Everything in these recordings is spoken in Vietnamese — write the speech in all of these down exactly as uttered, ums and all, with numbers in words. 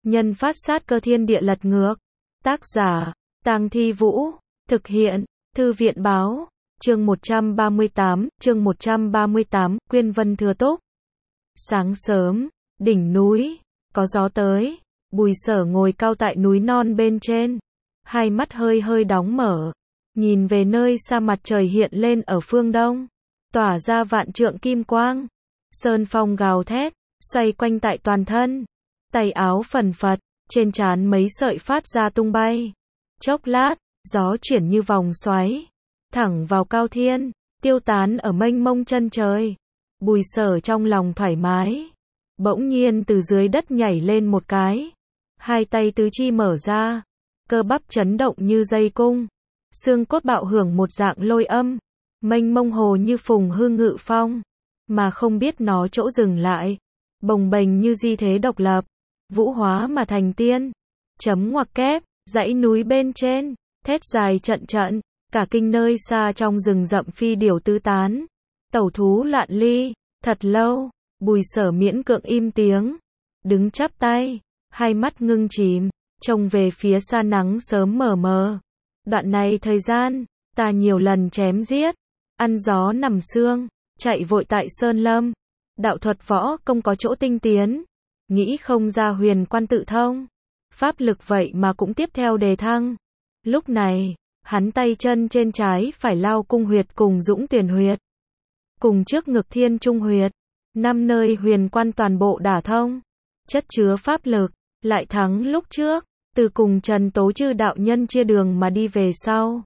Nhân phát sát cơ thiên địa lật ngược. Tác giả, Tang Thi Vũ. Thực hiện, Thư viện Báo. Chương một trăm ba mươi tám, chương một trăm ba mươi tám, Quyên Vân Thừa Túc. Sáng sớm, đỉnh núi, có gió tới. Bùi Sở ngồi cao tại núi non bên trên. Hai mắt hơi hơi đóng mở. Nhìn về nơi xa mặt trời hiện lên ở phương đông. Tỏa ra vạn trượng kim quang. Sơn phong gào thét, xoay quanh tại toàn thân. Tay áo phần phật, trên trán mấy sợi phát ra tung bay. Chốc lát, gió chuyển như vòng xoáy. Thẳng vào cao thiên, tiêu tán ở mênh mông chân trời. Bùi Sở trong lòng thoải mái. Bỗng nhiên từ dưới đất nhảy lên một cái. Hai tay tứ chi mở ra. Cơ bắp chấn động như dây cung. Xương cốt bạo hưởng một dạng lôi âm. Mênh mông hồ như phùng hương ngự phong. Mà không biết nó chỗ dừng lại. Bồng bềnh như di thế độc lập. Vũ hóa mà thành tiên. Chấm ngoặc kép, dãy núi bên trên. Thét dài trận trận. Cả kinh nơi xa trong rừng rậm phi điểu tứ tán. Tẩu thú loạn ly. Thật lâu, Bùi Sở miễn cưỡng im tiếng. Đứng chắp tay. Hai mắt ngưng chìm. Trông về phía xa nắng sớm mờ mờ. Đoạn này thời gian, ta nhiều lần chém giết. Ăn gió nằm sương. Chạy vội tại Sơn Lâm. Đạo thuật võ công có chỗ tinh tiến. Nghĩ không ra huyền quan tự thông. Pháp lực vậy mà cũng tiếp theo đề thăng. Lúc này, hắn tay chân trên trái phải lao cung huyệt cùng dũng tuyển huyệt. Cùng trước ngực thiên trung huyệt. Năm nơi huyền quan toàn bộ đả thông. Chất chứa pháp lực, lại thắng lúc trước. Từ cùng Trần Tố Chư đạo nhân chia đường mà đi về sau.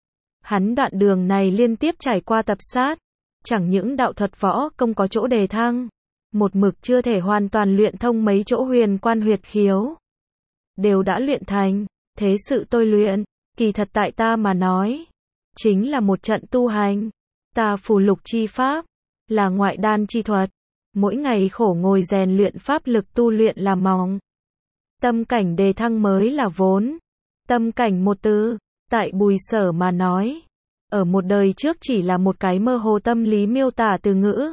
Hắn đoạn đường này liên tiếp trải qua tập sát. Chẳng những đạo thuật võ công có chỗ đề thăng. Một mực chưa thể hoàn toàn luyện thông mấy chỗ huyền quan huyệt khiếu. Đều đã luyện thành. Thế sự tôi luyện, kỳ thật tại ta mà nói. Chính là một trận tu hành. Ta phù lục chi pháp. Là ngoại đan chi thuật. Mỗi ngày khổ ngồi rèn luyện pháp lực tu luyện là mong. Tâm cảnh đề thăng mới là vốn. Tâm cảnh một từ, tại Bùi Sở mà nói. Ở một đời trước chỉ là một cái mơ hồ tâm lý miêu tả từ ngữ.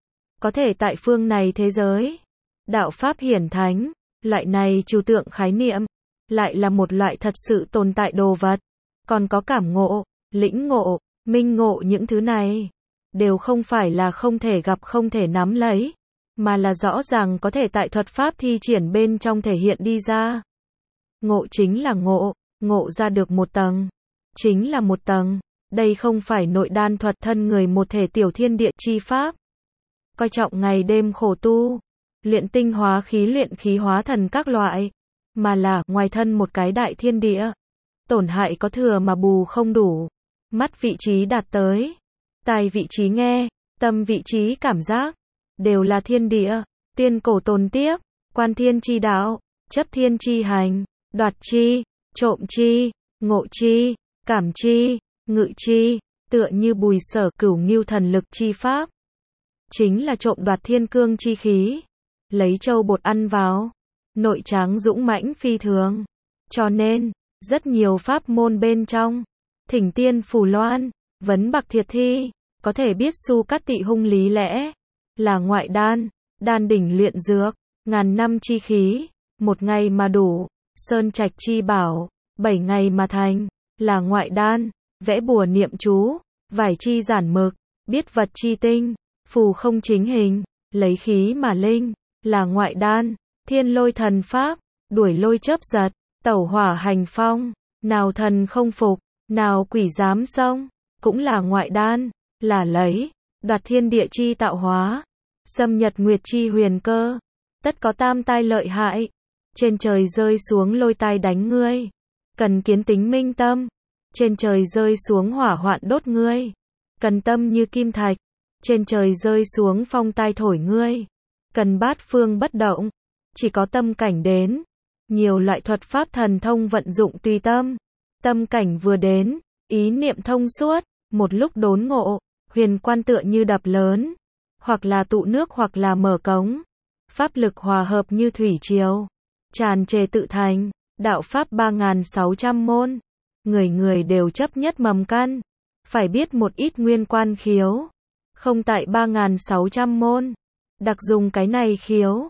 Có thể tại phương này thế giới. Đạo Pháp hiển thánh, loại này trừu tượng khái niệm. Lại là một loại thật sự tồn tại đồ vật. Còn có cảm ngộ, lĩnh ngộ, minh ngộ những thứ này. Đều không phải là không thể gặp không thể nắm lấy. Mà là rõ ràng có thể tại thuật pháp thi triển bên trong thể hiện đi ra. Ngộ chính là ngộ, ngộ ra được một tầng. Chính là một tầng. Đây không phải nội đan thuật thân người một thể tiểu thiên địa chi pháp. Coi trọng ngày đêm khổ tu. Luyện tinh hóa khí luyện khí hóa thần các loại. Mà là ngoài thân một cái đại thiên địa. Tổn hại có thừa mà bù không đủ. Mắt vị trí đạt tới. Tai vị trí nghe. Tâm vị trí cảm giác. Đều là thiên địa. Tiên cổ tồn tiếp. Quan thiên chi đạo. Chấp thiên chi hành. Đoạt chi. Trộm chi. Ngộ chi. Cảm chi. Ngự chi. Tựa như Bùi Sở cửu ngưu thần lực chi pháp. Chính là trộm đoạt thiên cương chi khí. Lấy châu bột ăn vào. Nội tráng dũng mãnh phi thường. Cho nên, rất nhiều pháp môn bên trong. Thỉnh tiên phù loan. Vấn bạc thiệt thi. Có thể biết su cắt tị hung lý lẽ. Là ngoại đan. Đan đỉnh luyện dược. Ngàn năm chi khí. Một ngày mà đủ. Sơn trạch chi bảo. Bảy ngày mà thành. Là ngoại đan. Vẽ bùa niệm chú. Vải chi giản mực. Biết vật chi tinh. Phù không chính hình. Lấy khí mà linh. Là ngoại đan. Thiên lôi thần pháp. Đuổi lôi chớp giật. Tẩu hỏa hành phong. Nào thần không phục. Nào quỷ dám xông. Cũng là ngoại đan. Là lấy. Đoạt thiên địa chi tạo hóa. Xâm nhật nguyệt chi huyền cơ. Tất có tam tai lợi hại. Trên trời rơi xuống lôi tai đánh ngươi. Cần kiến tính minh tâm. Trên trời rơi xuống hỏa hoạn đốt ngươi. Cần tâm như kim thạch. Trên trời rơi xuống phong tai thổi ngươi. Cần bát phương bất động. Chỉ có tâm cảnh đến. Nhiều loại thuật pháp thần thông vận dụng tùy tâm. Tâm cảnh vừa đến. Ý niệm thông suốt. Một lúc đốn ngộ. Huyền quan tựa như đập lớn. Hoặc là tụ nước hoặc là mở cống. Pháp lực hòa hợp như thủy triều. Tràn trề tự thành. Đạo pháp ba nghìn sáu trăm môn. Người người đều chấp nhất mầm căn. Phải biết một ít nguyên quan khiếu. Không tại ba nghìn sáu trăm môn. Đặc dùng cái này khiếu.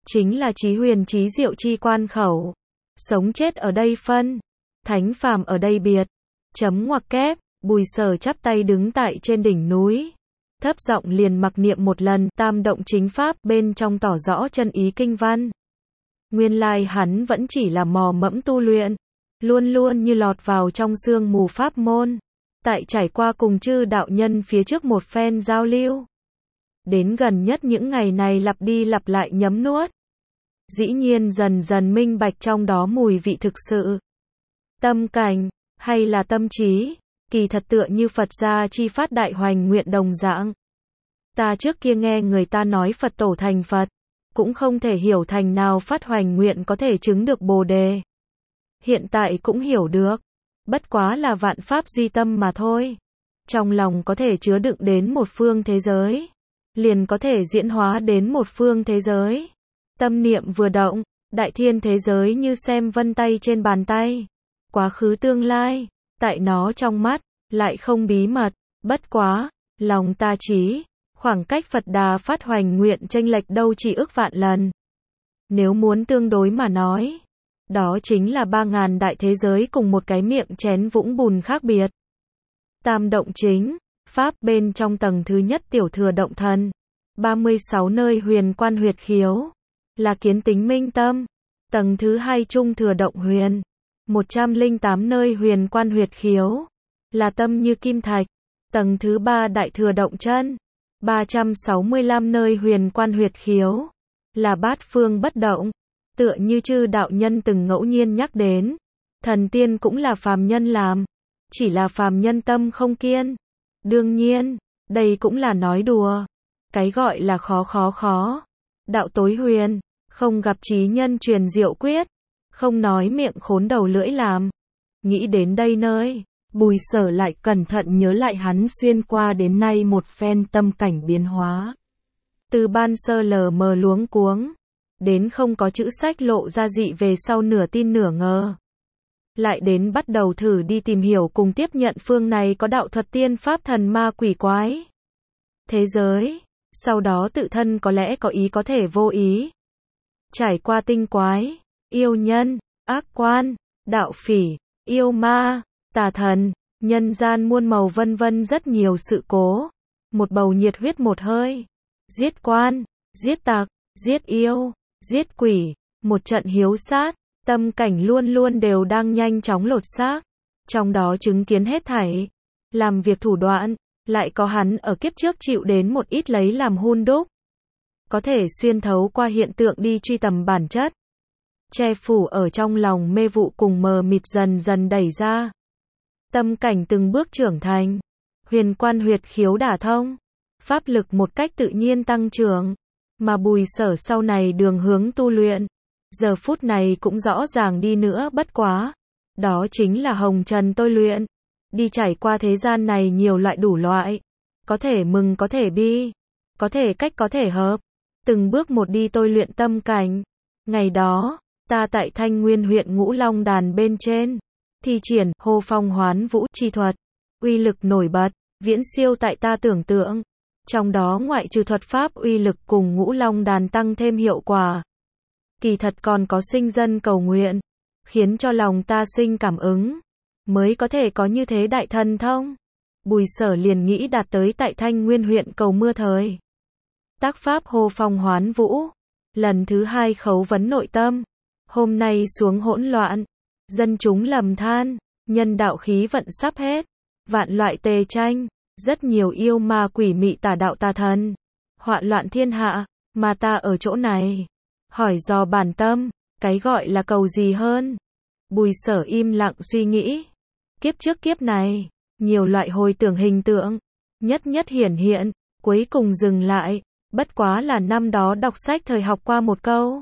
chính là chí huyền chí diệu chi quan khẩu. Sống chết ở đây phân, thánh phàm ở đây biệt. Chấm ngoặc kép, Bùi Sở chắp tay đứng tại trên đỉnh núi. Thấp giọng liền mặc niệm một lần tam động chính pháp, bên trong tỏ rõ chân ý kinh văn. Nguyên lai hắn vẫn chỉ là mò mẫm tu luyện, luôn luôn như lọt vào trong sương mù pháp môn. Tại trải qua cùng chư đạo nhân phía trước một phen giao lưu, đến gần nhất những ngày này lặp đi lặp lại nhấm nuốt. Dĩ nhiên dần dần minh bạch trong đó mùi vị thực sự. Tâm cảnh, hay là tâm trí, kỳ thật tựa như Phật gia chi phát đại hoành nguyện đồng dạng. Ta trước kia nghe người ta nói Phật tổ thành Phật, cũng không thể hiểu thành nào phát hoành nguyện có thể chứng được Bồ đề. Hiện tại cũng hiểu được, bất quá là vạn pháp duy tâm mà thôi. Trong lòng có thể chứa đựng đến một phương thế giới, liền có thể diễn hóa đến một phương thế giới. Tâm niệm vừa động, đại thiên thế giới như xem vân tay trên bàn tay. Quá khứ tương lai, tại nó trong mắt, lại không bí mật. Bất quá, lòng ta trí, khoảng cách Phật Đà phát hoành nguyện chênh lệch đâu chỉ ức vạn lần. Nếu muốn tương đối mà nói, đó chính là ba ngàn đại thế giới cùng một cái miệng chén vũng bùn khác biệt. Tam động chính, pháp bên trong tầng thứ nhất tiểu thừa động thần, ba mươi sáu nơi huyền quan huyệt khiếu, là kiến tính minh tâm. Tầng thứ hai trung thừa động huyền, một trăm lẻ tám nơi huyền quan huyệt khiếu, là tâm như kim thạch. Tầng thứ ba đại thừa động chân, ba trăm sáu mươi lăm nơi huyền quan huyệt khiếu, là bát phương bất động. Tựa như chư đạo nhân từng ngẫu nhiên nhắc đến, thần tiên cũng là phàm nhân làm, chỉ là phàm nhân tâm không kiên. Đương nhiên, đây cũng là nói đùa. Cái gọi là khó khó khó, đạo tối huyền, không gặp trí nhân truyền diệu quyết, không nói miệng khốn đầu lưỡi làm. Nghĩ đến đây nơi, Bùi Sở lại cẩn thận nhớ lại hắn xuyên qua đến nay một phen tâm cảnh biến hóa. Từ ban sơ lờ mờ luống cuống, đến không có chữ sách lộ ra dị về sau nửa tin nửa ngờ. Lại đến bắt đầu thử đi tìm hiểu cùng tiếp nhận phương này có đạo thuật tiên pháp thần ma quỷ quái. Thế giới, sau đó tự thân có lẽ có ý có thể vô ý. Trải qua tinh quái, yêu nhân, ác quan, đạo phỉ, yêu ma, tà thần, nhân gian muôn màu vân vân rất nhiều sự cố. Một bầu nhiệt huyết một hơi. Giết quan, giết tặc, giết yêu, giết quỷ, một trận hiếu sát, tâm cảnh luôn luôn đều đang nhanh chóng lột xác. Trong đó chứng kiến hết thảy, làm việc thủ đoạn, lại có hắn ở kiếp trước chịu đến một ít lấy làm hun đúc. Có thể xuyên thấu qua hiện tượng đi truy tầm bản chất. Che phủ ở trong lòng mê vụ cùng mờ mịt dần dần đẩy ra. Tâm cảnh từng bước trưởng thành, huyền quan huyệt khiếu đả thông, pháp lực một cách tự nhiên tăng trưởng. Mà Bùi Sở sau này đường hướng tu luyện, giờ phút này cũng rõ ràng đi nữa bất quá. Đó chính là hồng trần tôi luyện. Đi trải qua thế gian này nhiều loại đủ loại. Có thể mừng có thể bi. Có thể cách có thể hợp. Từng bước một đi tôi luyện tâm cảnh. Ngày đó, ta tại Thanh Nguyên huyện Ngũ Long Đàn bên trên, thi triển hô phong hoán vũ chi thuật. Uy lực nổi bật, viễn siêu tại ta tưởng tượng. Trong đó ngoại trừ thuật pháp uy lực cùng Ngũ Long Đàn tăng thêm hiệu quả, kỳ thật còn có sinh dân cầu nguyện, khiến cho lòng ta sinh cảm ứng, mới có thể có như thế đại thần thông. Bùi Sở liền nghĩ đạt tới tại Thanh Nguyên huyện cầu mưa thời. Tác pháp hô phong hoán vũ, lần thứ hai khấu vấn nội tâm, hôm nay xuống hỗn loạn, dân chúng lầm than, nhân đạo khí vận sắp hết, vạn loại tề tranh, rất nhiều yêu ma quỷ mị tà đạo tà thần, hoạn loạn thiên hạ, mà ta ở chỗ này. Hỏi dò bản tâm, cái gọi là cầu gì hơn? Bùi Sở im lặng suy nghĩ. Kiếp trước kiếp này, nhiều loại hồi tưởng hình tượng, nhất nhất hiển hiện, cuối cùng dừng lại, bất quá là năm đó đọc sách thời học qua một câu.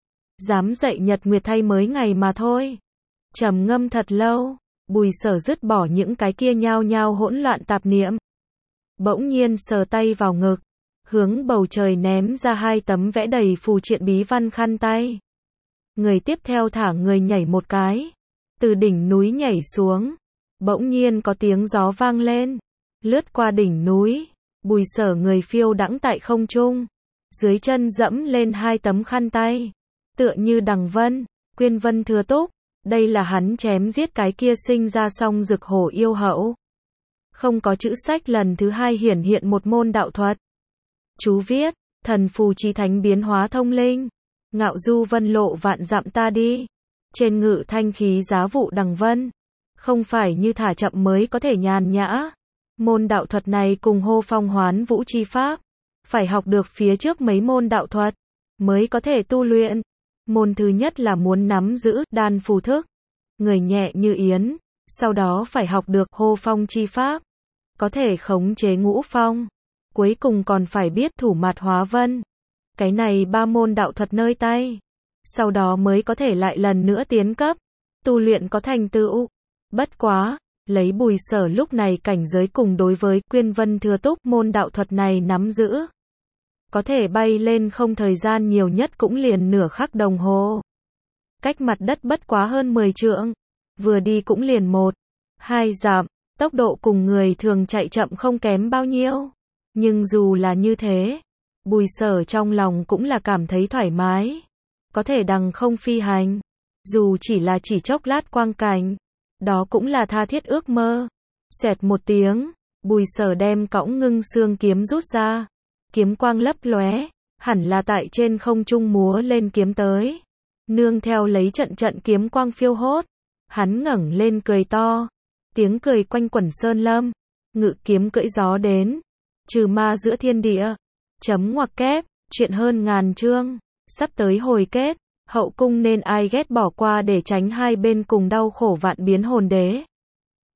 Dám dậy nhật nguyệt thay mới ngày mà thôi. Trầm ngâm thật lâu, Bùi Sở dứt bỏ những cái kia nhao nhao hỗn loạn tạp niệm. Bỗng nhiên sờ tay vào ngực, hướng bầu trời ném ra hai tấm vẽ đầy phù triện bí văn khăn tay. Người tiếp theo thả người nhảy một cái, từ đỉnh núi nhảy xuống. Bỗng nhiên có tiếng gió vang lên, lướt qua đỉnh núi, Bùi Sở người phiêu đãng tại không trung. dưới chân dẫm lên hai tấm khăn tay, tựa như đằng vân, Quyên Vân Thừa Túc, đây là hắn chém giết cái kia sinh ra song Dực Hổ yêu hậu. Không có chữ sách lần thứ hai hiển hiện một môn đạo thuật. Chú viết, thần phù chí thánh biến hóa thông linh, ngạo du vân lộ vạn dặm ta đi, trên ngự thanh khí giá vụ đằng vân, không phải như thả chậm mới có thể nhàn nhã. Môn đạo thuật này cùng hô phong hoán vũ chi pháp, phải học được phía trước mấy môn đạo thuật, mới có thể tu luyện. Môn thứ nhất là muốn nắm giữ đan phù thức, người nhẹ như yến, sau đó phải học được hô phong chi pháp, có thể khống chế ngũ phong, cuối cùng còn phải biết thủ mạt hóa vân. Cái này ba môn đạo thuật nơi tay, sau đó mới có thể lại lần nữa tiến cấp, tu luyện có thành tựu. Bất quá, lấy Bùi Sở lúc này cảnh giới cùng đối với Quyên Vân Thừa Túc môn đạo thuật này nắm giữ, có thể bay lên không thời gian nhiều nhất cũng liền nửa khắc đồng hồ. Cách mặt đất bất quá hơn mười trượng, vừa đi cũng liền một, hai dặm, tốc độ cùng người thường chạy chậm không kém bao nhiêu. Nhưng dù là như thế, Bùi Sở trong lòng cũng là cảm thấy thoải mái, có thể đằng không phi hành, dù chỉ là chỉ chốc lát quang cảnh, đó cũng là tha thiết ước mơ. Xẹt một tiếng, Bùi Sở đem cõng ngưng xương kiếm rút ra, kiếm quang lấp lóe, hẳn là tại trên không trung múa lên kiếm tới. Nương theo lấy trận trận kiếm quang phiêu hốt, hắn ngẩng lên cười to, tiếng cười quanh quẩn sơn lâm, ngự kiếm cưỡi gió đến, trừ ma giữa thiên địa. Chấm ngoặc kép, chuyện hơn ngàn chương, sắp tới hồi kết, hậu cung nên ai ghét bỏ qua để tránh hai bên cùng đau khổ vạn biến hồn đế.